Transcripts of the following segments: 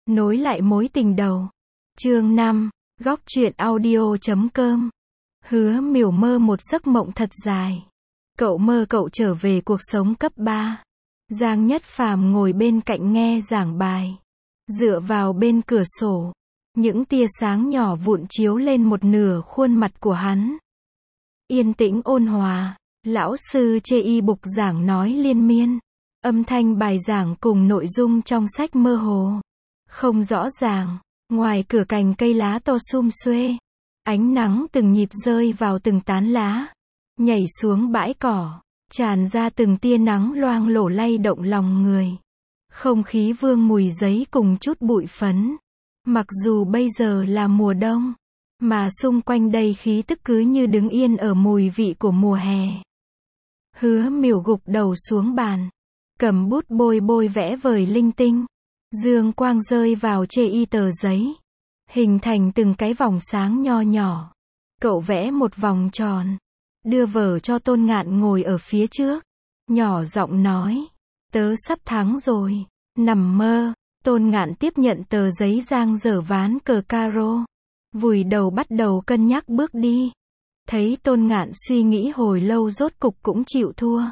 Nối lại mối tình đầu. Chương 5, góc truyện audio.com. Hứa Miểu mơ một giấc mộng thật dài. Cậu mơ cậu trở về cuộc sống cấp 3. Giang Nhất Phàm ngồi bên cạnh nghe giảng bài. Dựa vào bên cửa sổ, những tia sáng nhỏ vụn chiếu lên một nửa khuôn mặt của hắn. Yên tĩnh ôn hòa, lão sư chê y bục giảng nói liên miên. Âm thanh bài giảng cùng nội dung trong sách mơ hồ, không rõ ràng. Ngoài cửa cành cây lá to sum xuê, ánh nắng từng nhịp rơi vào từng tán lá, nhảy xuống bãi cỏ, tràn ra từng tia nắng loang lổ lay động lòng người. Không khí vương mùi giấy cùng chút bụi phấn. Mặc dù bây giờ là mùa đông, mà xung quanh đây khí tức cứ như đứng yên ở mùi vị của mùa hè. Hứa Miểu gục đầu xuống bàn, cầm bút bôi bôi vẽ vời linh tinh. Dương quang rơi vào chê y tờ giấy, hình thành từng cái vòng sáng nho nhỏ. Cậu vẽ một vòng tròn, đưa vở cho Tôn Ngạn ngồi ở phía trước, nhỏ giọng nói, tớ sắp thắng rồi. Nằm mơ. Tôn Ngạn tiếp nhận tờ giấy giang dở ván cờ caro, vùi đầu bắt đầu cân nhắc bước đi. Thấy Tôn Ngạn suy nghĩ hồi lâu rốt cục cũng chịu thua.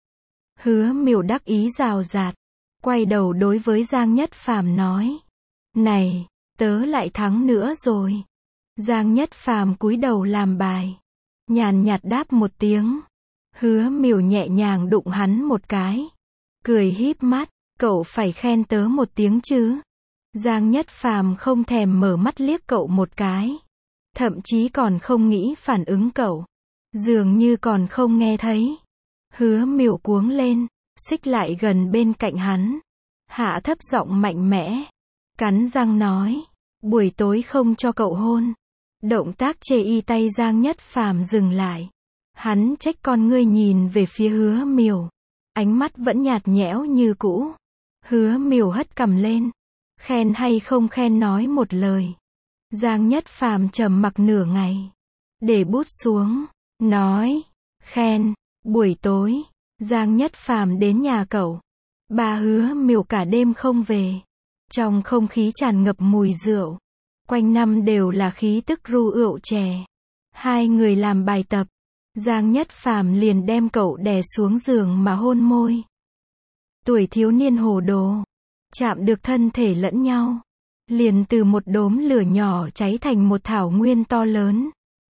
Hứa Miểu đắc ý rào rạt, quay đầu đối với Giang Nhất Phàm nói, này, tớ lại thắng nữa rồi. Giang Nhất Phàm cúi đầu làm bài, nhàn nhạt đáp một tiếng. Hứa Miểu nhẹ nhàng đụng hắn một cái, cười híp mắt, cậu phải khen tớ một tiếng chứ. Giang Nhất Phàm không thèm mở mắt liếc cậu một cái, thậm chí còn không nghĩ phản ứng cậu, dường như còn không nghe thấy. Hứa Miểu cuống lên, xích lại gần bên cạnh hắn, hạ thấp giọng mạnh mẽ, cắn răng nói, buổi tối không cho cậu hôn. Động tác chê y tay Giang Nhất Phàm dừng lại. Hắn trách con ngươi nhìn về phía Hứa Miểu, ánh mắt vẫn nhạt nhẽo như cũ. Hứa Miểu hất cằm lên, khen hay không khen nói một lời. Giang Nhất Phàm trầm mặc nửa ngày, để bút xuống, nói, khen. Buổi tối, Giang Nhất Phàm đến nhà cậu. Bà Hứa Miểu cả đêm không về. Trong không khí tràn ngập mùi rượu, quanh năm đều là khí tức ru rượu chè. Hai người làm bài tập, Giang Nhất Phàm liền đem cậu đè xuống giường mà hôn môi. Tuổi thiếu niên hồ đồ, chạm được thân thể lẫn nhau, liền từ một đốm lửa nhỏ cháy thành một thảo nguyên to lớn.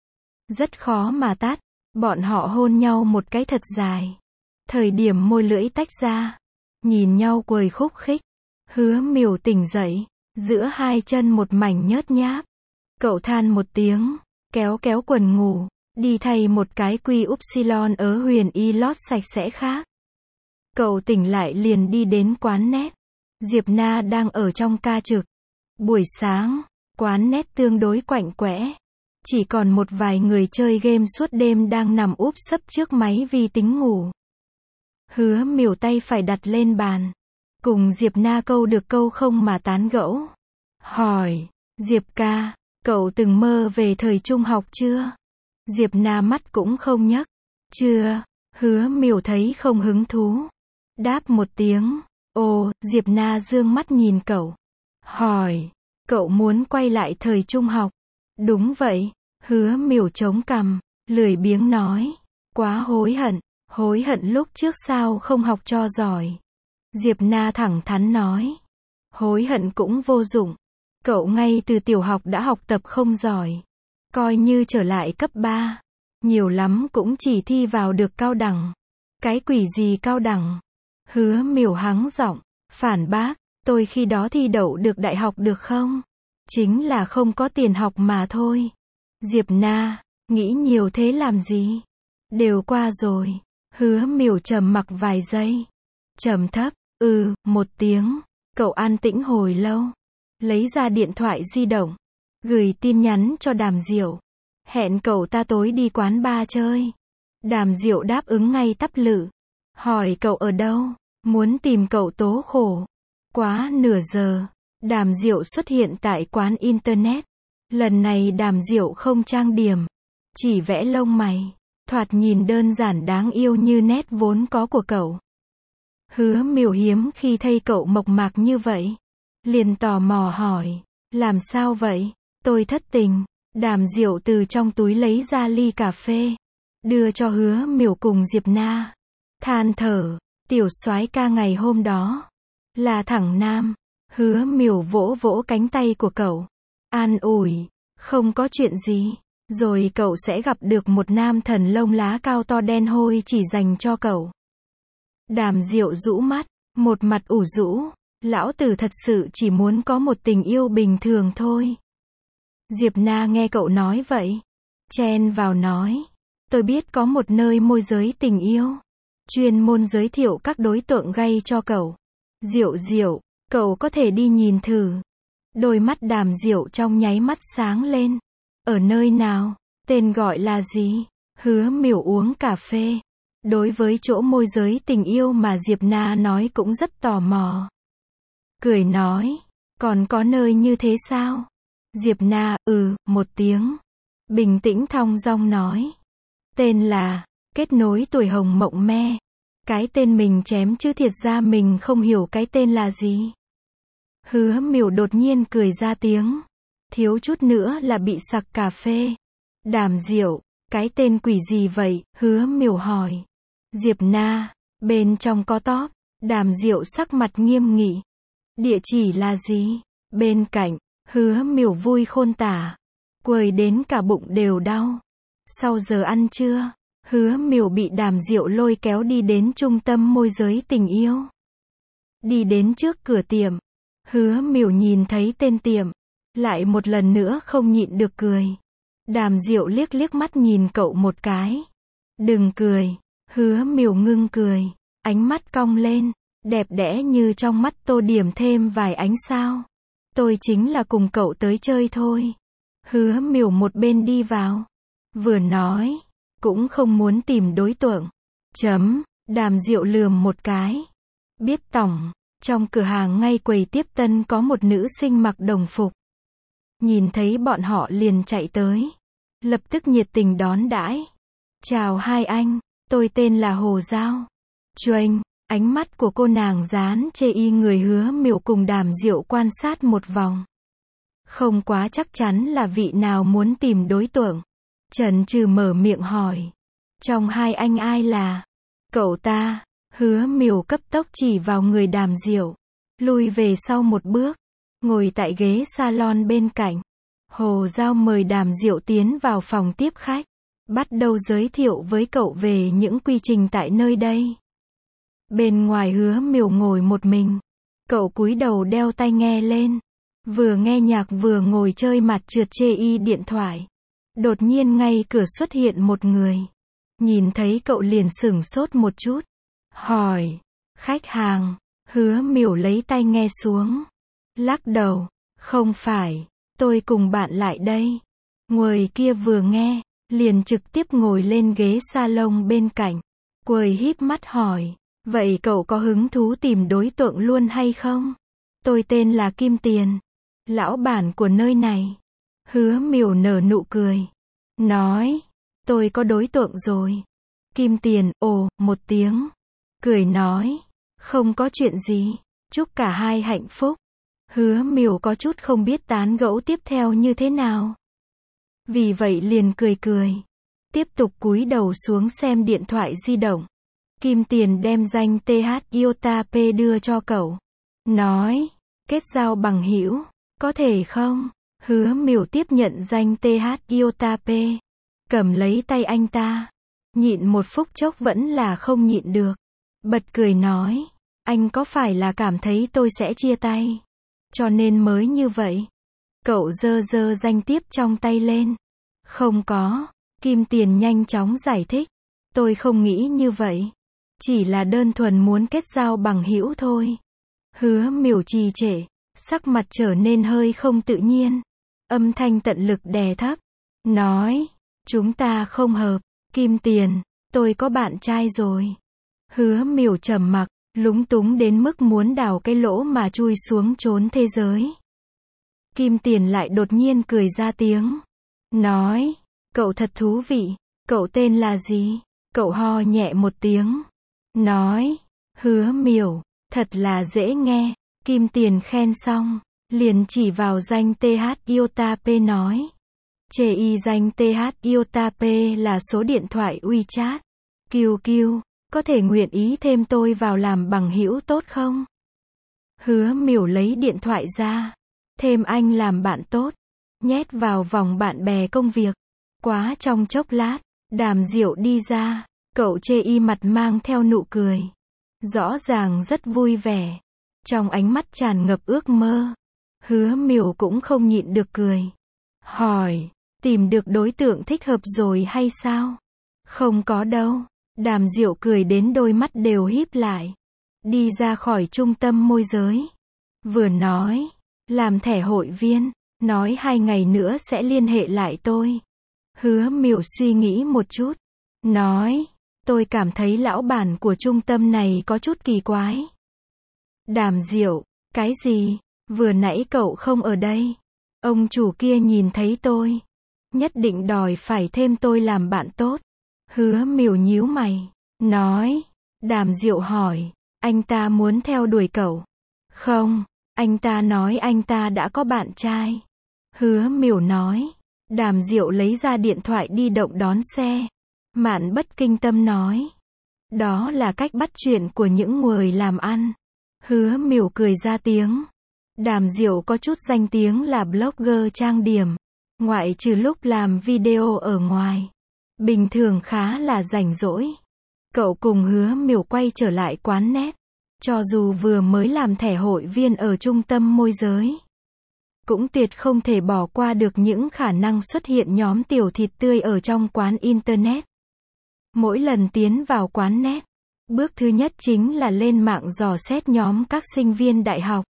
Rất khó mà tắt, bọn họ hôn nhau một cái thật dài. Thời điểm môi lưỡi tách ra, nhìn nhau quầy khúc khích. Hứa Miểu tỉnh dậy, giữa hai chân một mảnh nhớt nháp. Cậu than một tiếng, kéo kéo quần ngủ, đi thay một cái quy upsilon ở Huyền Y lót sạch sẽ khác. Cậu tỉnh lại liền đi đến quán net. Diệp Na đang ở trong ca trực. Buổi sáng, quán net tương đối quạnh quẽ. Chỉ còn một vài người chơi game suốt đêm đang nằm úp sấp trước máy vi tính ngủ. Hứa Miểu tay phải đặt lên bàn, cùng Diệp Na câu được câu không mà tán gẫu. Hỏi, Diệp ca, cậu từng mơ về thời trung học chưa? Diệp Na mắt cũng không nhấc. Chưa. Hứa Miểu thấy không hứng thú, đáp một tiếng. Ồ, Diệp Na dương mắt nhìn cậu, hỏi, cậu muốn quay lại thời trung học? Đúng vậy. Hứa Miểu chống cằm, lười biếng nói, quá hối hận lúc trước sao không học cho giỏi. Diệp Na thẳng thắn nói, hối hận cũng vô dụng. Cậu ngay từ tiểu học đã học tập không giỏi, coi như trở lại cấp 3, nhiều lắm cũng chỉ thi vào được cao đẳng. Cái quỷ gì cao đẳng? Hứa Miểu hắng giọng, phản bác, tôi khi đó thi đậu được đại học được không? Chính là không có tiền học mà thôi. Diệp Na, nghĩ nhiều thế làm gì? Đều qua rồi. Hứa Miểu trầm mặc vài giây, trầm thấp, một tiếng. Cậu an tĩnh hồi lâu, lấy ra điện thoại di động, gửi tin nhắn cho Đàm Diệu, hẹn cậu ta tối đi quán bar chơi. Đàm Diệu đáp ứng ngay tắp lự, hỏi cậu ở đâu, muốn tìm cậu tố khổ. Quá nửa giờ, Đàm Diệu xuất hiện tại quán internet. Lần này Đàm Diệu không trang điểm, chỉ vẽ lông mày, thoạt nhìn đơn giản đáng yêu như nét vốn có của cậu. Hứa Miểu hiếm khi thấy cậu mộc mạc như vậy. liền tò mò hỏi, làm sao vậy? Tôi thất tình. Đàm Diệu từ trong túi lấy ra ly cà phê, đưa cho Hứa Miểu cùng Diệp Na. Than thở, tiểu soái ca ngày hôm đó là thẳng nam. Hứa Miểu vỗ vỗ cánh tay của cậu, an ủi, không có chuyện gì, rồi cậu sẽ gặp được một nam thần lông lá cao to đen hôi chỉ dành cho cậu. Đàm Diệu rũ mắt, một mặt ủ rũ, lão tử thật sự chỉ muốn có một tình yêu bình thường thôi. Diệp Na nghe cậu nói vậy, chen vào nói, tôi biết có một nơi môi giới tình yêu, chuyên môn giới thiệu các đối tượng gay cho cậu. Diệu Diệu, cậu có thể đi nhìn thử. Đôi mắt Đàm Diệu trong nháy mắt sáng lên. Ở nơi nào? Tên gọi là gì? Hứa Miểu uống cà phê. Đối với chỗ môi giới tình yêu mà Diệp Na nói cũng rất tò mò. Cười nói, còn có nơi như thế sao? Diệp Na, một tiếng. Bình tĩnh thong dong nói. Tên là, kết nối tuổi hồng mộng me. Cái tên mình chém chứ thiệt ra mình không hiểu cái tên là gì. Hứa Miểu đột nhiên cười ra tiếng. Thiếu chút nữa là bị sặc cà phê. Đàm Diệu, cái tên quỷ gì vậy? Hứa Miểu hỏi. Diệp Na, bên trong có tóp. Đàm Diệu sắc mặt nghiêm nghị. Địa chỉ là gì? Bên cạnh. Hứa Miểu vui khôn tả. Quầy đến cả bụng đều đau. Sau giờ ăn trưa, Hứa Miểu bị Đàm Diệu lôi kéo đi đến trung tâm môi giới tình yêu. Đi đến trước cửa tiệm, Hứa Miểu nhìn thấy tên tiệm, lại một lần nữa không nhịn được cười. Đàm Diệu liếc liếc mắt nhìn cậu một cái. Đừng cười. Hứa Miểu ngưng cười, ánh mắt cong lên, đẹp đẽ như trong mắt tô điểm thêm vài ánh sao. Tôi chính là cùng cậu tới chơi thôi. Hứa Miểu một bên đi vào, vừa nói, cũng không muốn tìm đối tượng. Đàm Diệu lườm một cái. Biết tổng, trong cửa hàng ngay quầy tiếp tân có một nữ sinh mặc đồng phục. Nhìn thấy bọn họ liền chạy tới, lập tức nhiệt tình đón đãi. Chào hai anh, tôi tên là Hồ Giao. Choanh, ánh mắt của cô nàng dán chê y người Hứa Miểu cùng Đàm Diệu quan sát một vòng. Không quá chắc chắn là vị nào muốn tìm đối tượng. Chần chừ mở miệng hỏi. Trong hai anh ai là? Cậu ta. Hứa Miểu cấp tốc chỉ vào người Đàm Diệu. Lui về sau một bước. Ngồi tại ghế salon bên cạnh. Hồ Giao mời Đàm Diệu tiến vào phòng tiếp khách. Bắt đầu giới thiệu với cậu về những quy trình tại nơi đây. Bên ngoài Hứa Miểu ngồi một mình. Cậu cúi đầu đeo tai nghe lên. Vừa nghe nhạc vừa ngồi chơi mặt trượt chê y điện thoại. Đột nhiên ngay cửa xuất hiện một người. Nhìn thấy cậu liền sửng sốt một chút. Hỏi. Khách hàng. Hứa Miểu lấy tai nghe xuống. Lắc đầu. Không phải. Tôi cùng bạn lại đây. Người kia vừa nghe, liền trực tiếp ngồi lên ghế salon bên cạnh. Quầy híp mắt hỏi. Vậy cậu có hứng thú tìm đối tượng luôn hay không? Tôi tên là Kim Tiền. Lão bản của nơi này. Hứa Miểu nở nụ cười. Nói. Tôi có đối tượng rồi. Kim Tiền, một tiếng. Cười nói. Không có chuyện gì. Chúc cả hai hạnh phúc. Hứa Miểu có chút không biết tán gẫu tiếp theo như thế nào. Vì vậy liền cười cười. Tiếp tục cúi đầu xuống xem điện thoại di động. Kim Tiền đem danh TH Iota P đưa cho cậu. Nói. Kết giao bằng hữu. Có thể không? Hứa Miểu tiếp nhận danh TH Iota P. Cầm lấy tay anh ta. Nhịn một phút chốc vẫn là không nhịn được. Bật cười nói. Anh có phải là cảm thấy tôi sẽ chia tay? Cho nên mới như vậy. Cậu giơ danh tiếp trong tay lên. Không có. Kim Tiền nhanh chóng giải thích. Tôi không nghĩ như vậy. Chỉ là đơn thuần muốn kết giao bằng hữu thôi. Hứa Miểu trì trệ. Sắc mặt trở nên hơi không tự nhiên. Âm thanh tận lực đè thấp. Nói. Chúng ta không hợp. Kim Tiền. Tôi có bạn trai rồi. Hứa Miểu trầm mặc. Lúng túng đến mức muốn đào cái lỗ mà chui xuống chốn thế giới. Kim Tiền lại đột nhiên cười ra tiếng. Nói. Cậu thật thú vị. Cậu tên là gì? Cậu ho nhẹ một tiếng. Nói. Hứa Miểu. Thật là dễ nghe. Kim Tiền khen xong, liền chỉ vào danh TH Iota P nói. Chê y danh TH Iota P là số điện thoại WeChat. QQ, có thể nguyện ý thêm tôi vào làm bằng hữu tốt không? Hứa Miểu lấy điện thoại ra. Thêm anh làm bạn tốt. Nhét vào vòng bạn bè công việc. Quá trong chốc lát, Đàm Diệu đi ra. Cậu chê y mặt mang theo nụ cười. Rõ ràng rất vui vẻ. Trong ánh mắt tràn ngập ước mơ. Hứa Miểu cũng không nhịn được cười. Hỏi, tìm được đối tượng thích hợp rồi hay sao? Không có đâu. Đàm Diệu cười đến đôi mắt đều híp lại. Đi ra khỏi trung tâm môi giới. Vừa nói, làm thẻ hội viên, nói 2 ngày nữa sẽ liên hệ lại tôi. Hứa Miểu suy nghĩ một chút. Nói, tôi cảm thấy lão bản của trung tâm này có chút kỳ quái. Đàm Diệu, cái gì? Vừa nãy cậu không ở đây. Ông chủ kia nhìn thấy tôi. Nhất định đòi phải thêm tôi làm bạn tốt. Hứa Miểu nhíu mày. Nói. Đàm Diệu hỏi. Anh ta muốn theo đuổi cậu. Không. Anh ta nói anh ta đã có bạn trai. Hứa Miểu nói. Đàm Diệu lấy ra điện thoại di động đón xe. Mạn Bất Kinh Tâm nói. Đó là cách bắt chuyện của những người làm ăn. Hứa Miểu cười ra tiếng. Đàm Diệu có chút danh tiếng là blogger trang điểm. Ngoại trừ lúc làm video ở ngoài. Bình thường khá là rảnh rỗi. Cậu cùng Hứa Miểu quay trở lại quán net. Cho dù vừa mới làm thẻ hội viên ở trung tâm môi giới. Cũng tuyệt không thể bỏ qua được những khả năng xuất hiện nhóm tiểu thịt tươi ở trong quán Internet. Mỗi lần tiến vào quán net, bước thứ nhất chính là lên mạng dò xét nhóm các sinh viên đại học.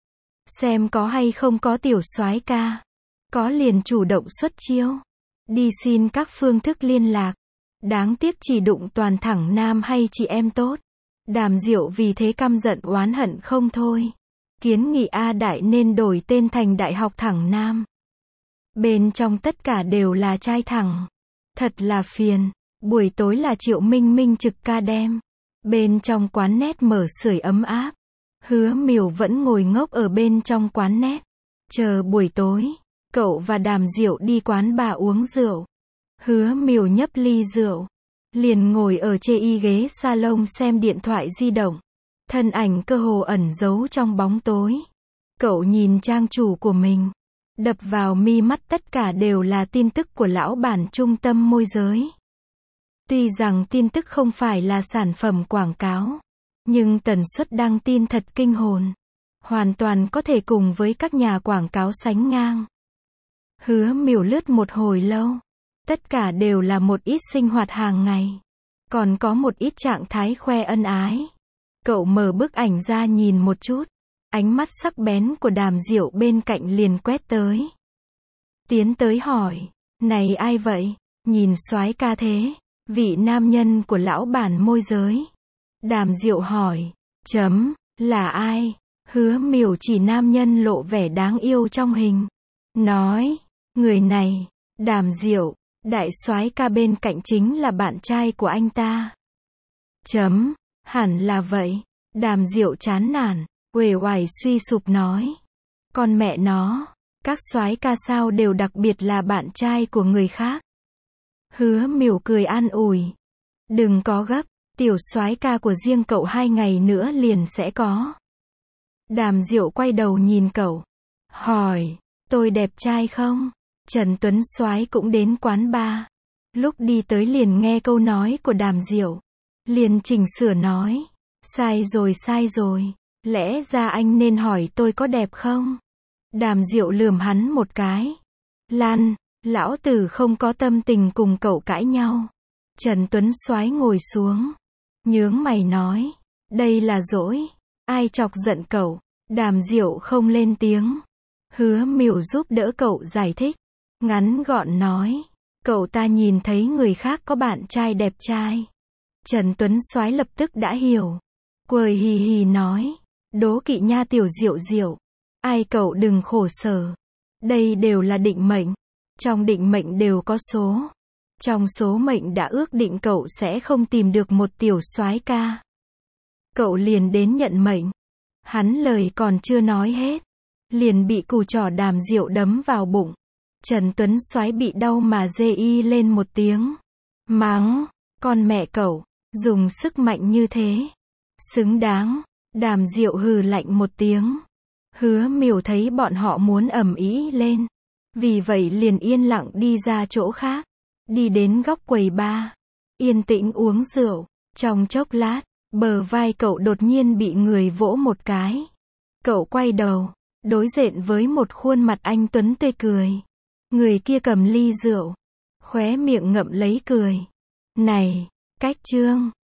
Xem có hay không có tiểu soái ca. Có liền chủ động xuất chiêu. Đi xin các phương thức liên lạc. Đáng tiếc chỉ đụng toàn thẳng nam hay chị em tốt. Đàm Diệu vì thế căm giận oán hận không thôi. Kiến nghị A Đại nên đổi tên thành Đại học Thẳng Nam. Bên trong tất cả đều là trai thẳng. Thật là phiền. Buổi tối là Triệu Minh Minh trực ca đêm. Bên trong quán net mở sưởi ấm áp. Hứa Miểu vẫn ngồi ngốc ở bên trong quán net. Chờ buổi tối, cậu và Đàm Diệu đi quán bà uống rượu. Hứa Miểu nhấp ly rượu. Liền ngồi ở chê y ghế salon xem điện thoại di động. Thân ảnh cơ hồ ẩn giấu trong bóng tối. Cậu nhìn trang chủ của mình. Đập vào mi mắt tất cả đều là tin tức của lão bản trung tâm môi giới. Tuy rằng tin tức không phải là sản phẩm quảng cáo. Nhưng tần suất đăng tin thật kinh hồn. Hoàn toàn có thể cùng với các nhà quảng cáo sánh ngang. Hứa Miểu lướt một hồi lâu. Tất cả đều là một ít sinh hoạt hàng ngày. Còn có một ít trạng thái khoe ân ái. Cậu mở bức ảnh ra nhìn một chút. Ánh mắt sắc bén của Đàm Diệu bên cạnh liền quét tới. Tiến tới hỏi. Này ai vậy? Nhìn soái ca thế. Vị nam nhân của lão bản môi giới. Đàm Diệu hỏi. Là ai? Hứa Miểu chỉ nam nhân lộ vẻ đáng yêu trong hình. Nói. Người này. Đàm Diệu. Đại soái ca bên cạnh chính là bạn trai của anh ta. Hẳn là vậy. Đàm Diệu chán nản, uể oải suy sụp nói. Con mẹ nó, các soái ca sao đều đặc biệt là bạn trai của người khác. Hứa Miểu cười an ủi. Đừng có gấp, tiểu soái ca của riêng cậu 2 ngày nữa liền sẽ có. Đàm Diệu quay đầu nhìn cậu. Hỏi, tôi đẹp trai không? Trần Tuấn soái cũng đến quán bar. Lúc đi tới liền nghe câu nói của Đàm Diệu. Liền chỉnh sửa nói. Sai rồi. Lẽ ra anh nên hỏi tôi có đẹp không? Đàm Diệu lườm hắn một cái. Lan, lão tử không có tâm tình cùng cậu cãi nhau. Trần Tuấn soái ngồi xuống. Nhướng mày nói. Đây là dỗi. Ai chọc giận cậu? Đàm Diệu không lên tiếng. Hứa Miểu giúp đỡ cậu giải thích. Ngắn gọn nói. Cậu ta nhìn thấy người khác có bạn trai đẹp trai. Trần Tuấn soái lập tức đã hiểu. Cười hì hì nói. Đố kỵ nha tiểu Diệu Diệu. Ai cậu đừng khổ sở. Đây đều là định mệnh. Trong định mệnh đều có số. Trong số mệnh đã ước định cậu sẽ không tìm được một tiểu soái ca. Cậu liền đến nhận mệnh. Hắn lời còn chưa nói hết, liền bị củ trỏ Đàm Diệu đấm vào bụng. Trần Tuấn Soái bị đau mà rê y lên một tiếng. Mắng, con mẹ cẩu, dùng sức mạnh như thế. Xứng đáng. Đàm Diệu hừ lạnh một tiếng. Hứa Miểu thấy bọn họ muốn ầm ĩ lên. Vì vậy liền yên lặng đi ra chỗ khác. Đi đến góc quầy bar. Yên tĩnh uống rượu. Trong chốc lát, bờ vai cậu đột nhiên bị người vỗ một cái. Cậu quay đầu, đối diện với một khuôn mặt anh tuấn tươi cười. Người kia cầm ly rượu, khóe miệng ngậm lấy cười. Này, Cách Trương,